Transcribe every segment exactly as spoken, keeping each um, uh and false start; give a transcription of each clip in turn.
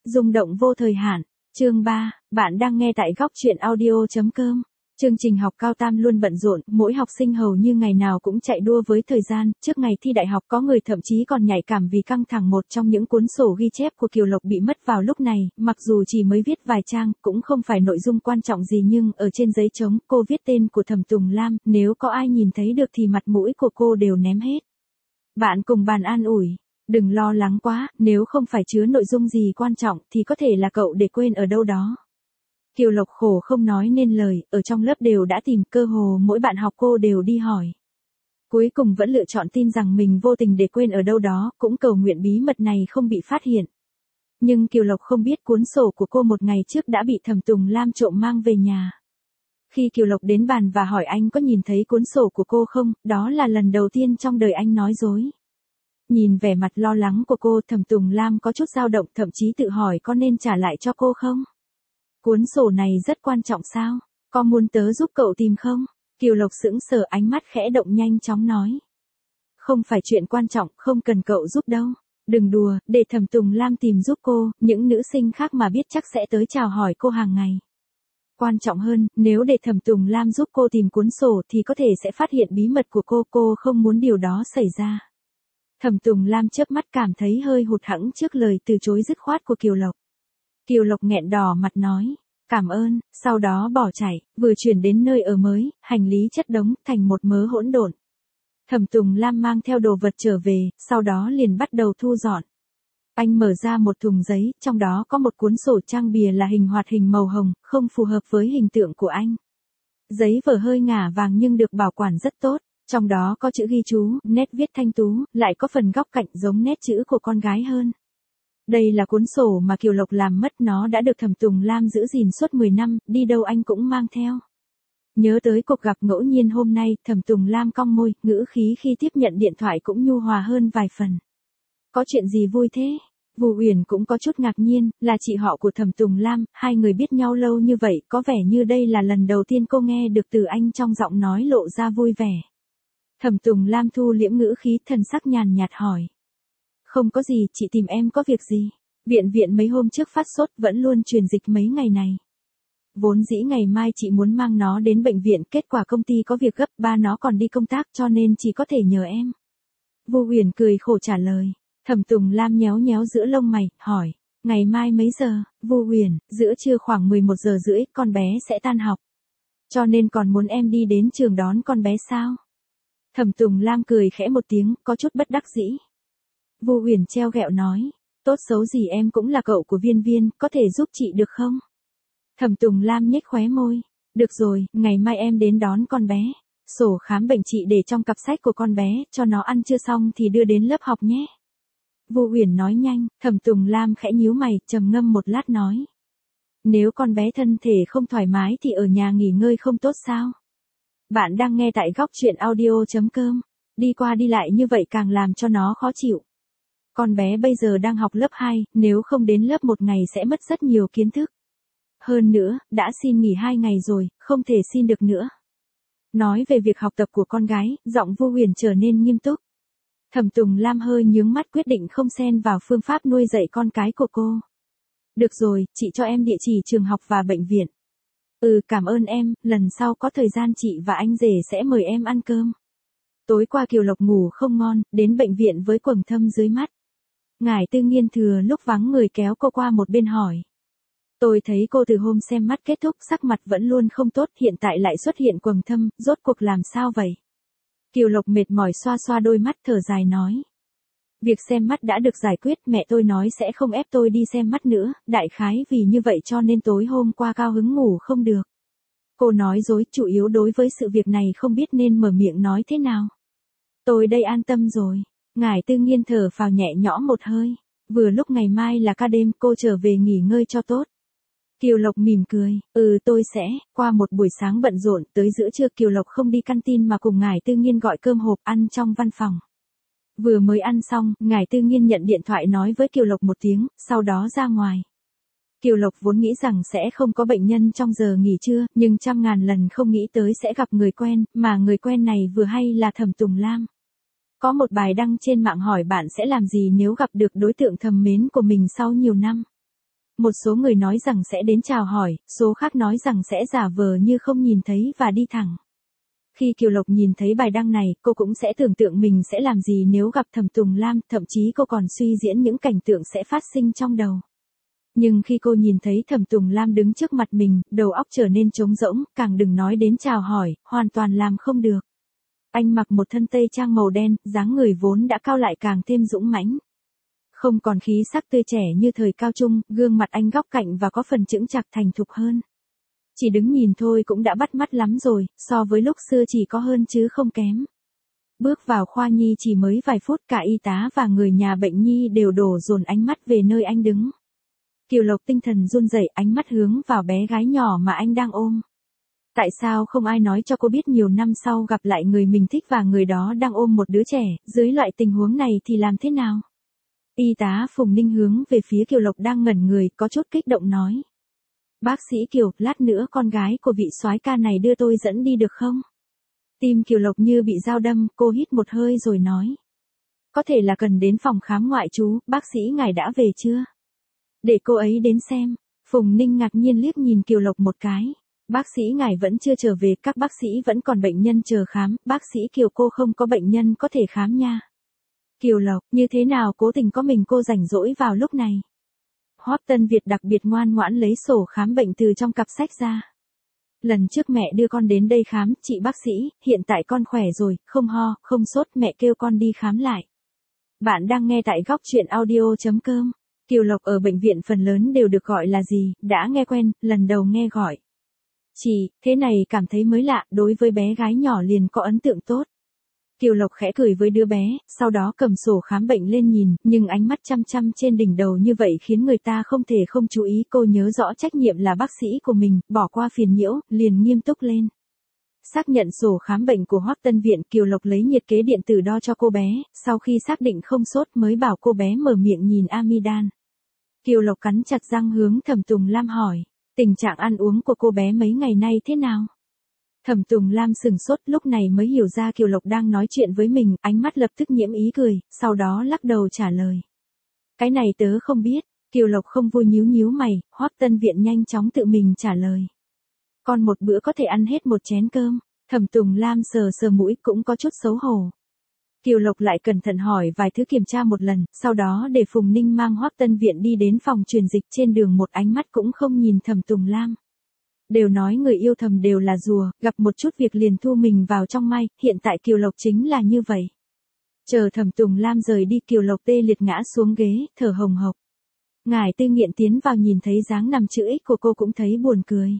Rung động vô thời hạn. Chương ba, bạn đang nghe tại góc truyện audio chấm com. Chương trình học cao tam luôn bận rộn, mỗi học sinh hầu như ngày nào cũng chạy đua với thời gian, trước ngày thi đại học có người thậm chí còn nhạy cảm vì căng thẳng. Một trong những cuốn sổ ghi chép của Kiều Lộc bị mất vào lúc này, mặc dù chỉ mới viết vài trang, cũng không phải nội dung quan trọng gì nhưng ở trên giấy trống, cô viết tên của Thẩm Tùng Lam, nếu có ai nhìn thấy được thì mặt mũi của cô đều ném hết. Bạn cùng bàn an ủi. Đừng lo lắng quá, nếu không phải chứa nội dung gì quan trọng thì có thể là cậu để quên ở đâu đó. Kiều Lộc khổ không nói nên lời, ở trong lớp đều đã tìm, cơ hồ mỗi bạn học cô đều đi hỏi. Cuối cùng vẫn lựa chọn tin rằng mình vô tình để quên ở đâu đó, cũng cầu nguyện bí mật này không bị phát hiện. Nhưng Kiều Lộc không biết cuốn sổ của cô một ngày trước đã bị Thẩm Tùng Lam trộm mang về nhà. Khi Kiều Lộc đến bàn và hỏi anh có nhìn thấy cuốn sổ của cô không, đó là lần đầu tiên trong đời anh nói dối. Nhìn vẻ mặt lo lắng của cô, Thẩm Tùng Lam có chút dao động, thậm chí tự hỏi có nên trả lại cho cô không? Cuốn sổ này rất quan trọng sao? Có muốn tớ giúp cậu tìm không? Kiều Lộc sững sờ, ánh mắt khẽ động, nhanh chóng nói. Không phải chuyện quan trọng, không cần cậu giúp đâu. Đừng đùa, để Thẩm Tùng Lam tìm giúp cô, những nữ sinh khác mà biết chắc sẽ tới chào hỏi cô hàng ngày. Quan trọng hơn, nếu để Thẩm Tùng Lam giúp cô tìm cuốn sổ thì có thể sẽ phát hiện bí mật của cô, cô không muốn điều đó xảy ra. Thẩm Tùng Lam chớp mắt, cảm thấy hơi hụt hẫng trước lời từ chối dứt khoát của Kiều Lộc. Kiều Lộc nghẹn đỏ mặt nói, cảm ơn, sau đó bỏ chạy, vừa chuyển đến nơi ở mới, hành lý chất đống thành một mớ hỗn độn. Thẩm Tùng Lam mang theo đồ vật trở về, sau đó liền bắt đầu thu dọn. Anh mở ra một thùng giấy, trong đó có một cuốn sổ trang bìa là hình hoạt hình màu hồng, không phù hợp với hình tượng của anh. Giấy vở hơi ngả vàng nhưng được bảo quản rất tốt. Trong đó có chữ ghi chú, nét viết thanh tú, lại có phần góc cạnh giống nét chữ của con gái hơn. Đây là cuốn sổ mà Kiều Lộc làm mất, nó đã được Thẩm Tùng Lam giữ gìn suốt mười năm, đi đâu anh cũng mang theo. Nhớ tới cuộc gặp ngẫu nhiên hôm nay, Thẩm Tùng Lam cong môi, ngữ khí khi tiếp nhận điện thoại cũng nhu hòa hơn vài phần. Có chuyện gì vui thế? Vu Uyển cũng có chút ngạc nhiên, là chị họ của Thẩm Tùng Lam, hai người biết nhau lâu như vậy, có vẻ như đây là lần đầu tiên cô nghe được từ anh trong giọng nói lộ ra vui vẻ. Thẩm Tùng Lam thu liễm ngữ khí, thần sắc nhàn nhạt hỏi. Không có gì, chị tìm em có việc gì? Viện viện mấy hôm trước phát sốt, vẫn luôn truyền dịch mấy ngày này. Vốn dĩ ngày mai chị muốn mang nó đến bệnh viện, kết quả công ty có việc gấp, ba nó còn đi công tác cho nên chỉ có thể nhờ em. Vu Uyển cười khổ trả lời. Thẩm Tùng Lam nhéo nhéo giữa lông mày, hỏi. Ngày mai mấy giờ? Vu Uyển, giữa trưa khoảng mười một giờ rưỡi, con bé sẽ tan học. Cho nên còn muốn em đi đến trường đón con bé sao? Thẩm Tùng Lam cười khẽ một tiếng, có chút bất đắc dĩ. Vu Uyển treo ghẹo nói, tốt xấu gì em cũng là cậu của Viên Viên, có thể giúp chị được không? Thẩm Tùng Lam nhếch khóe môi, được rồi, ngày mai em đến đón con bé. Sổ khám bệnh chị để trong cặp sách của con bé, cho nó ăn trưa xong thì đưa đến lớp học nhé. Vu Uyển nói nhanh, Thẩm Tùng Lam khẽ nhíu mày, trầm ngâm một lát nói. Nếu con bé thân thể không thoải mái thì ở nhà nghỉ ngơi không tốt sao? Bạn đang nghe tại góc truyện audio chấm com. Đi qua đi lại như vậy càng làm cho nó khó chịu. Con bé bây giờ đang học lớp hai, nếu không đến lớp một ngày sẽ mất rất nhiều kiến thức. Hơn nữa, đã xin nghỉ hai ngày rồi, không thể xin được nữa. Nói về việc học tập của con gái, giọng Vu Uyển trở nên nghiêm túc. Thẩm Tùng Lam hơi nhướng mắt, quyết định không xen vào phương pháp nuôi dạy con cái của cô. Được rồi, chị cho em địa chỉ trường học và bệnh viện. Ừ, cảm ơn em, lần sau có thời gian chị và anh rể sẽ mời em ăn cơm. Tối qua Kiều Lộc ngủ không ngon, đến bệnh viện với quầng thâm dưới mắt. Ngải Tư Nghiên thừa lúc vắng người kéo cô qua một bên hỏi. Tôi thấy cô từ hôm xem mắt kết thúc sắc mặt vẫn luôn không tốt, hiện tại lại xuất hiện quầng thâm, rốt cuộc làm sao vậy? Kiều Lộc mệt mỏi xoa xoa đôi mắt, thở dài nói. Việc xem mắt đã được giải quyết, mẹ tôi nói sẽ không ép tôi đi xem mắt nữa, đại khái vì như vậy cho nên tối hôm qua cao hứng ngủ không được. Cô nói dối, chủ yếu đối với sự việc này không biết nên mở miệng nói thế nào. Tôi đây an tâm rồi. Ngải Tư Nghiên thở phào nhẹ nhõm một hơi. Vừa lúc ngày mai là ca đêm, cô trở về nghỉ ngơi cho tốt. Kiều Lộc mỉm cười, ừ tôi sẽ, qua một buổi sáng bận rộn, tới giữa trưa Kiều Lộc không đi canteen mà cùng Ngải Tư Nghiên gọi cơm hộp ăn trong văn phòng. Vừa mới ăn xong, Ngải Tư Nghiên nhận điện thoại nói với Kiều Lộc một tiếng, sau đó ra ngoài. Kiều Lộc vốn nghĩ rằng sẽ không có bệnh nhân trong giờ nghỉ trưa, nhưng trăm ngàn lần không nghĩ tới sẽ gặp người quen, mà người quen này vừa hay là Thẩm Tùng Lam. Có một bài đăng trên mạng hỏi bạn sẽ làm gì nếu gặp được đối tượng thầm mến của mình sau nhiều năm. Một số người nói rằng sẽ đến chào hỏi, số khác nói rằng sẽ giả vờ như không nhìn thấy và đi thẳng. Khi Kiều Lộc nhìn thấy bài đăng này, cô cũng sẽ tưởng tượng mình sẽ làm gì nếu gặp Thẩm Tùng Lam, thậm chí cô còn suy diễn những cảnh tượng sẽ phát sinh trong đầu. Nhưng khi cô nhìn thấy Thẩm Tùng Lam đứng trước mặt mình, đầu óc trở nên trống rỗng, càng đừng nói đến chào hỏi, hoàn toàn làm không được. Anh mặc một thân tây trang màu đen, dáng người vốn đã cao lại càng thêm dũng mãnh. Không còn khí sắc tươi trẻ như thời cao trung, gương mặt anh góc cạnh và có phần chững chạc thành thục hơn. Chỉ đứng nhìn thôi cũng đã bắt mắt lắm rồi, so với lúc xưa chỉ có hơn chứ không kém. Bước vào khoa nhi chỉ mới vài phút, cả y tá và người nhà bệnh nhi đều đổ dồn ánh mắt về nơi anh đứng. Kiều Lộc tinh thần run rẩy, ánh mắt hướng vào bé gái nhỏ mà anh đang ôm. Tại sao không ai nói cho cô biết nhiều năm sau gặp lại người mình thích và người đó đang ôm một đứa trẻ, dưới loại tình huống này thì làm thế nào? Y tá Phùng Ninh hướng về phía Kiều Lộc đang ngẩn người, có chút kích động nói. Bác sĩ Kiều, lát nữa con gái của vị soái ca này đưa tôi dẫn đi được không? Tim Kiều Lộc như bị dao đâm, cô hít một hơi rồi nói. Có thể là cần đến phòng khám ngoại trú, bác sĩ ngài đã về chưa? Để cô ấy đến xem. Phùng Ninh ngạc nhiên liếc nhìn Kiều Lộc một cái. Bác sĩ ngài vẫn chưa trở về, các bác sĩ vẫn còn bệnh nhân chờ khám, bác sĩ Kiều cô không có bệnh nhân có thể khám nha. Kiều Lộc, như thế nào cố tình có mình cô rảnh rỗi vào lúc này? Hoắc Tân Việt đặc biệt ngoan ngoãn lấy sổ khám bệnh từ trong cặp sách ra. Lần trước mẹ đưa con đến đây khám, chị bác sĩ, hiện tại con khỏe rồi, không ho, không sốt, mẹ kêu con đi khám lại. Bạn đang nghe tại góc truyện audio chấm com. Kiều Lộc ở bệnh viện phần lớn đều được gọi là gì, đã nghe quen, lần đầu nghe gọi. Chị, thế này cảm thấy mới lạ, đối với bé gái nhỏ liền có ấn tượng tốt. Kiều Lộc khẽ cười với đứa bé, sau đó cầm sổ khám bệnh lên nhìn, nhưng ánh mắt chăm chăm trên đỉnh đầu như vậy khiến người ta không thể không chú ý. Cô nhớ rõ trách nhiệm là bác sĩ của mình, bỏ qua phiền nhiễu, liền nghiêm túc lên. Xác nhận sổ khám bệnh của Hoắc Tân Viện, Kiều Lộc lấy nhiệt kế điện tử đo cho cô bé, sau khi xác định không sốt mới bảo cô bé mở miệng nhìn amidan. Kiều Lộc cắn chặt răng hướng Thẩm Tùng Lam hỏi, tình trạng ăn uống của cô bé mấy ngày nay thế nào? Thẩm Tùng Lam sừng sốt, lúc này mới hiểu ra Kiều Lộc đang nói chuyện với mình, ánh mắt lập tức nhiễm ý cười, sau đó lắc đầu trả lời. Cái này tớ không biết. Kiều Lộc không vui nhíu nhíu mày, Hoắc Tân Viện nhanh chóng tự mình trả lời. Con một bữa có thể ăn hết một chén cơm. Thẩm Tùng Lam sờ sờ mũi cũng có chút xấu hổ. Kiều Lộc lại cẩn thận hỏi vài thứ kiểm tra một lần, sau đó để Phùng Ninh mang Hoắc Tân Viện đi đến phòng truyền dịch, trên đường một ánh mắt cũng không nhìn Thẩm Tùng Lam. Đều nói người yêu thầm đều là rùa, gặp một chút việc liền thu mình vào trong may, hiện tại Kiều Lộc chính là như vậy. Chờ Thẩm Tùng Lam rời đi, Kiều Lộc tê liệt ngã xuống ghế, thở hồng hộc. Ngải Tư Nghiện tiến vào nhìn thấy dáng nằm chữ X của cô cũng thấy buồn cười.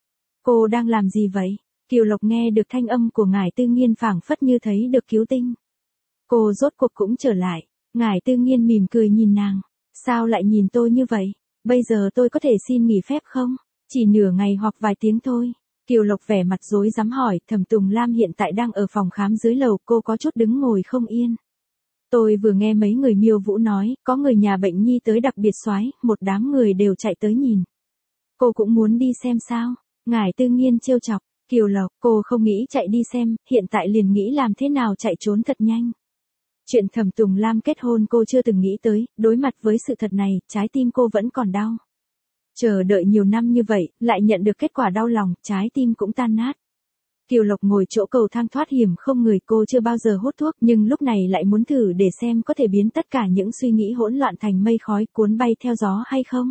Cô đang làm gì vậy? Kiều Lộc nghe được thanh âm của Ngải Tư Nghiên phảng phất như thấy được cứu tinh. Cô rốt cuộc cũng trở lại. Ngải Tư Nghiên mỉm cười nhìn nàng. Sao lại nhìn tôi như vậy? Bây giờ tôi có thể xin nghỉ phép không? Chỉ nửa ngày hoặc vài tiếng thôi. Kiều Lộc vẻ mặt rối rắm hỏi, Thẩm Tùng Lam hiện tại đang ở phòng khám dưới lầu, cô có chút đứng ngồi không yên. Tôi vừa nghe mấy người miêu vũ nói, có người nhà bệnh nhi tới đặc biệt soái, một đám người đều chạy tới nhìn. Cô cũng muốn đi xem sao? Ngải Tư Nghiên trêu chọc. Kiều Lộc, cô không nghĩ chạy đi xem, hiện tại liền nghĩ làm thế nào chạy trốn thật nhanh. Chuyện Thẩm Tùng Lam kết hôn cô chưa từng nghĩ tới, đối mặt với sự thật này, trái tim cô vẫn còn đau. Chờ đợi nhiều năm như vậy, lại nhận được kết quả đau lòng, trái tim cũng tan nát. Kiều Lộc ngồi chỗ cầu thang thoát hiểm không người, cô chưa bao giờ hút thuốc, nhưng lúc này lại muốn thử để xem có thể biến tất cả những suy nghĩ hỗn loạn thành mây khói cuốn bay theo gió hay không.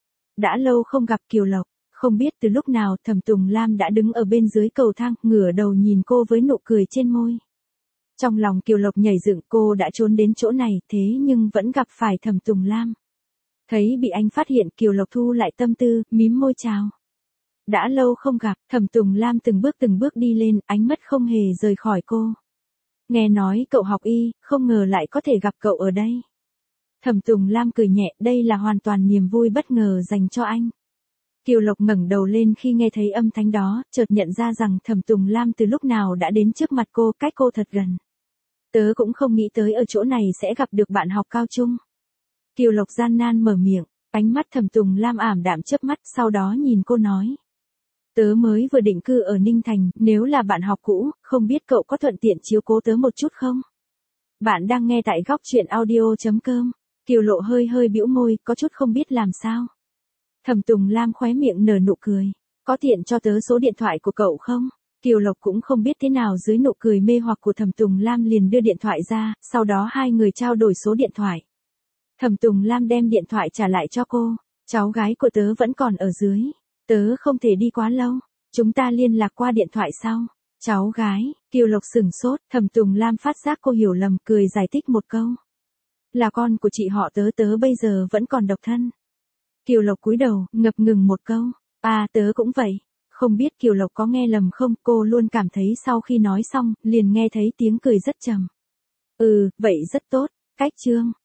Đã lâu không gặp Kiều Lộc, không biết từ lúc nào Thẩm Tùng Lam đã đứng ở bên dưới cầu thang, ngửa đầu nhìn cô với nụ cười trên môi. Trong lòng Kiều Lộc nhảy dựng, cô đã trốn đến chỗ này, thế nhưng vẫn gặp phải Thẩm Tùng Lam. Thấy bị anh phát hiện, Kiều Lộc thu lại tâm tư, mím môi chào. Đã lâu không gặp, Thẩm Tùng Lam từng bước từng bước đi lên, ánh mắt không hề rời khỏi cô. Nghe nói cậu học y, không ngờ lại có thể gặp cậu ở đây. Thẩm Tùng Lam cười nhẹ, đây là hoàn toàn niềm vui bất ngờ dành cho anh. Kiều Lộc ngẩng đầu lên khi nghe thấy âm thanh đó, chợt nhận ra rằng Thẩm Tùng Lam từ lúc nào đã đến trước mặt cô, cách cô thật gần. Tớ cũng không nghĩ tới ở chỗ này sẽ gặp được bạn học cao trung. Kiều Lộc gian nan mở miệng, ánh mắt Thẩm Tùng Lam ảm đạm chớp mắt, sau đó nhìn cô nói. Tớ mới vừa định cư ở Ninh Thành, nếu là bạn học cũ, không biết cậu có thuận tiện chiếu cố tớ một chút không? Bạn đang nghe tại góc truyện audio chấm com. Kiều Lộ hơi hơi bĩu môi, có chút không biết làm sao. Thẩm Tùng Lam khóe miệng nở nụ cười. Có tiện cho tớ số điện thoại của cậu không? Kiều Lộc cũng không biết thế nào dưới nụ cười mê hoặc của Thẩm Tùng Lam liền đưa điện thoại ra, sau đó hai người trao đổi số điện thoại. Thẩm Tùng Lam đem điện thoại trả lại cho cô. Cháu gái của tớ vẫn còn ở dưới. Tớ không thể đi quá lâu. Chúng ta liên lạc qua điện thoại sau. Cháu gái, Kiều Lộc sửng sốt, Thẩm Tùng Lam phát giác cô hiểu lầm, cười giải thích một câu. Là con của chị họ tớ, tớ bây giờ vẫn còn độc thân. Kiều Lộc cúi đầu, ngập ngừng một câu. À, tớ cũng vậy. Không biết Kiều Lộc có nghe lầm không, cô luôn cảm thấy sau khi nói xong, liền nghe thấy tiếng cười rất trầm. Ừ, vậy rất tốt. Cách chương.